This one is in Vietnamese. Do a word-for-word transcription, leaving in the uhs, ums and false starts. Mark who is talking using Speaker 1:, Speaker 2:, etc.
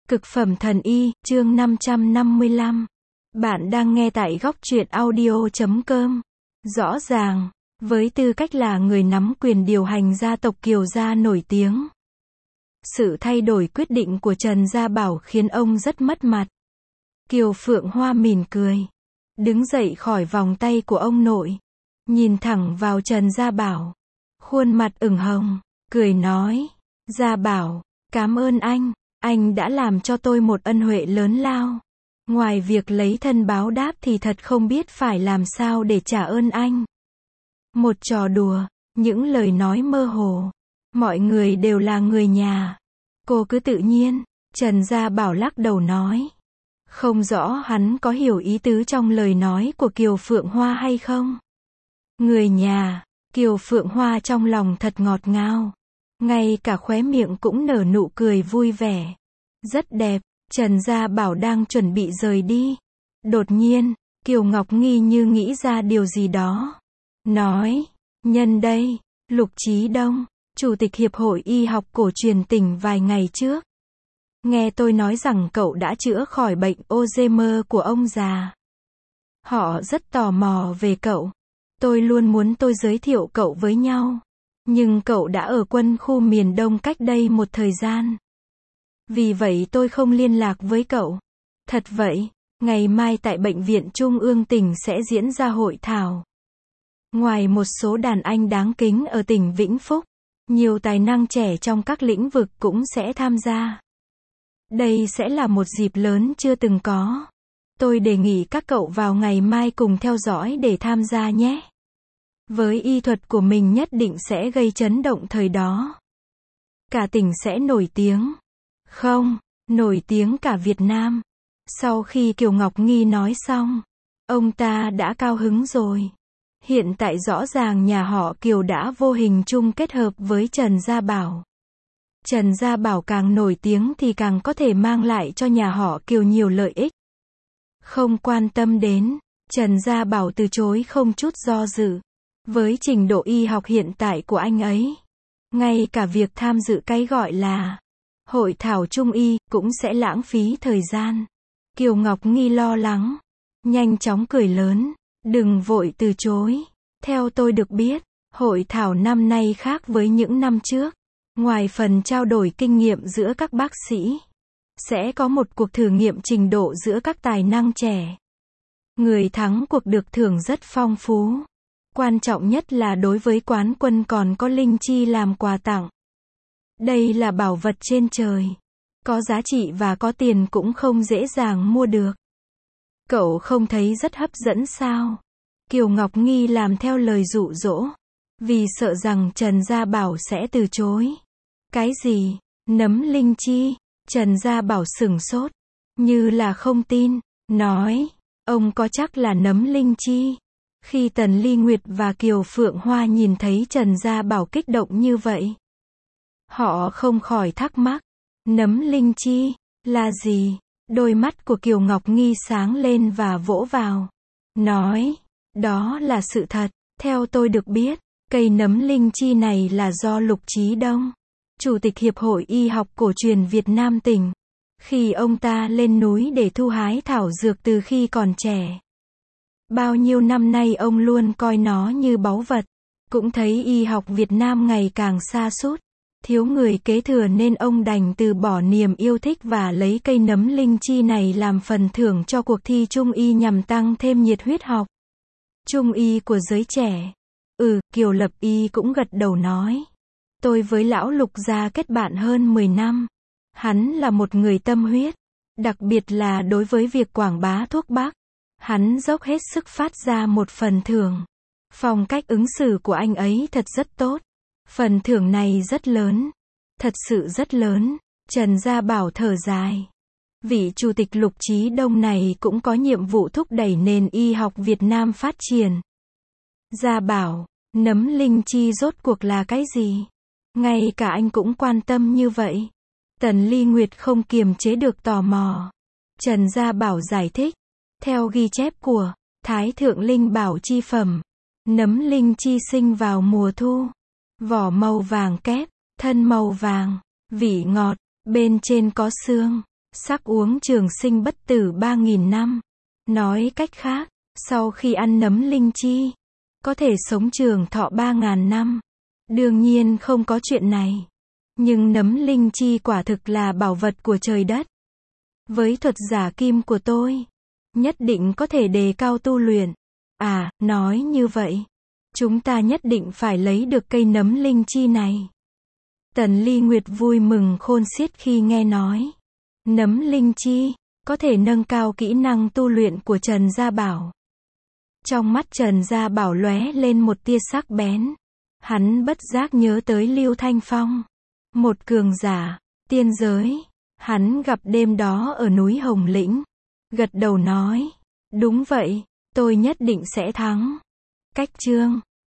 Speaker 1: Cực phẩm thần y, chương năm trăm năm mươi lăm. Bạn đang nghe tại góc truyện audio chấm com. Rõ ràng, với tư cách là người nắm quyền điều hành gia tộc Kiều gia nổi tiếng, sự thay đổi quyết định của Trần Gia Bảo khiến ông rất mất mặt. Kiều Phượng Hoa mỉm cười, đứng dậy khỏi vòng tay của ông nội, nhìn thẳng vào Trần Gia Bảo, khuôn mặt ửng hồng, cười nói: Gia Bảo, cảm ơn anh. Anh đã làm cho tôi một ân huệ lớn lao. Ngoài việc lấy thân báo đáp thì thật không biết phải làm sao để trả ơn anh. Một trò đùa, những lời nói mơ hồ. Mọi người đều là người nhà. Cô cứ tự nhiên. Trần Gia Bảo lắc đầu nói. Không rõ hắn có hiểu ý tứ trong lời nói của Kiều Phượng Hoa hay không. Người nhà. Kiều Phượng Hoa trong lòng thật ngọt ngào. Ngay cả khóe miệng cũng nở nụ cười vui vẻ. Rất đẹp. Trần Gia Bảo đang chuẩn bị rời đi. Đột nhiên, Kiều Ngọc Nghi như nghĩ ra điều gì đó. Nói, nhân đây, Lục Chí Đông, Chủ tịch Hiệp hội Y học cổ truyền tỉnh vài ngày trước. Nghe tôi nói rằng cậu đã chữa khỏi bệnh Alzheimer của ông già. Họ rất tò mò về cậu. Tôi luôn muốn tôi giới thiệu cậu với nhau. Nhưng cậu đã ở quân khu miền Đông cách đây một thời gian. Vì vậy tôi không liên lạc với cậu. Thật vậy, ngày mai tại Bệnh viện Trung ương tỉnh sẽ diễn ra hội thảo. Ngoài một số đàn anh đáng kính ở tỉnh Vĩnh Phúc, nhiều tài năng trẻ trong các lĩnh vực cũng sẽ tham gia. Đây sẽ là một dịp lớn chưa từng có. Tôi đề nghị các cậu vào ngày mai cùng theo dõi để tham gia nhé. Với y thuật của mình nhất định sẽ gây chấn động thời đó. Cả tỉnh sẽ nổi tiếng. Không, nổi tiếng cả Việt Nam. Sau khi Kiều Ngọc Nghi nói xong, ông ta đã cao hứng rồi. Hiện tại rõ ràng nhà họ Kiều đã vô hình chung kết hợp với Trần Gia Bảo. Trần Gia Bảo càng nổi tiếng thì càng có thể mang lại cho nhà họ Kiều nhiều lợi ích. Không quan tâm đến, Trần Gia Bảo từ chối không chút do dự. Với trình độ y học hiện tại của anh ấy, ngay cả việc tham dự cái gọi là hội thảo trung y cũng sẽ lãng phí thời gian. Kiều Ngọc Nghi lo lắng, nhanh chóng cười lớn, đừng vội từ chối. Theo tôi được biết, hội thảo năm nay khác với những năm trước. Ngoài phần trao đổi kinh nghiệm giữa các bác sĩ, sẽ có một cuộc thử nghiệm trình độ giữa các tài năng trẻ. Người thắng cuộc được thưởng rất phong phú. Quan trọng nhất là đối với quán quân còn có linh chi làm quà tặng. Đây là bảo vật trên trời. Có giá trị và có tiền cũng không dễ dàng mua được. Cậu không thấy rất hấp dẫn sao? Kiều Ngọc Nghi làm theo lời dụ dỗ. Vì sợ rằng Trần Gia Bảo sẽ từ chối. Cái gì? Nấm linh chi? Trần Gia Bảo sửng sốt. Như là không tin. Nói, ông có chắc là nấm linh chi? Khi Tần Ly Nguyệt và Kiều Phượng Hoa nhìn thấy Trần Gia Bảo kích động như vậy, họ không khỏi thắc mắc. Nấm linh chi? Là gì? Đôi mắt của Kiều Ngọc Nghi sáng lên và vỗ vào. Nói, đó là sự thật. Theo tôi được biết, cây nấm linh chi này là do Lục Chí Đông, Chủ tịch Hiệp hội Y học cổ truyền Việt Nam tỉnh. Khi ông ta lên núi để thu hái thảo dược từ khi còn trẻ. Bao nhiêu năm nay ông luôn coi nó như báu vật. Cũng thấy y học Việt Nam ngày càng sa sút, thiếu người kế thừa nên ông đành từ bỏ niềm yêu thích và lấy cây nấm linh chi này làm phần thưởng cho cuộc thi Trung y nhằm tăng thêm nhiệt huyết học Trung y của giới trẻ. Ừ, Kiều Lập Y cũng gật đầu nói. Tôi với lão Lục gia kết bạn hơn mười năm. Hắn là một người tâm huyết, đặc biệt là đối với việc quảng bá thuốc bắc. Hắn dốc hết sức phát ra một phần thưởng. Phong cách ứng xử của anh ấy thật rất tốt. Phần thưởng này rất lớn. Thật sự rất lớn. Trần Gia Bảo thở dài. Vị Chủ tịch Lục Chí Đông này cũng có nhiệm vụ thúc đẩy nền y học Việt Nam phát triển. Gia Bảo, nấm linh chi rốt cuộc là cái gì? Ngay cả anh cũng quan tâm như vậy. Tần Ly Nguyệt không kiềm chế được tò mò. Trần Gia Bảo giải thích. Theo ghi chép của Thái Thượng Linh Bảo chi phẩm, nấm linh chi sinh vào mùa thu. Vỏ màu vàng kép, thân màu vàng, vị ngọt, bên trên có xương. sắc uống trường sinh bất tử ba nghìn năm. Nói cách khác, sau khi ăn nấm linh chi, có thể sống trường thọ ba ngàn năm. Đương nhiên không có chuyện này. Nhưng nấm linh chi quả thực là bảo vật của trời đất. Với thuật giả kim của tôi, nhất định có thể đề cao tu luyện. À, nói như vậy, chúng ta nhất định phải lấy được cây nấm linh chi này. Tần Ly Nguyệt vui mừng khôn xiết khi nghe nói. Nấm linh chi, có thể nâng cao kỹ năng tu luyện của Trần Gia Bảo. Trong mắt Trần Gia Bảo lóe lên một tia sắc bén. Hắn bất giác nhớ tới Lưu Thanh Phong. Một cường giả, tiên giới, hắn gặp đêm đó ở núi Hồng Lĩnh. Gật đầu nói, đúng vậy, tôi nhất định sẽ thắng. Cách chương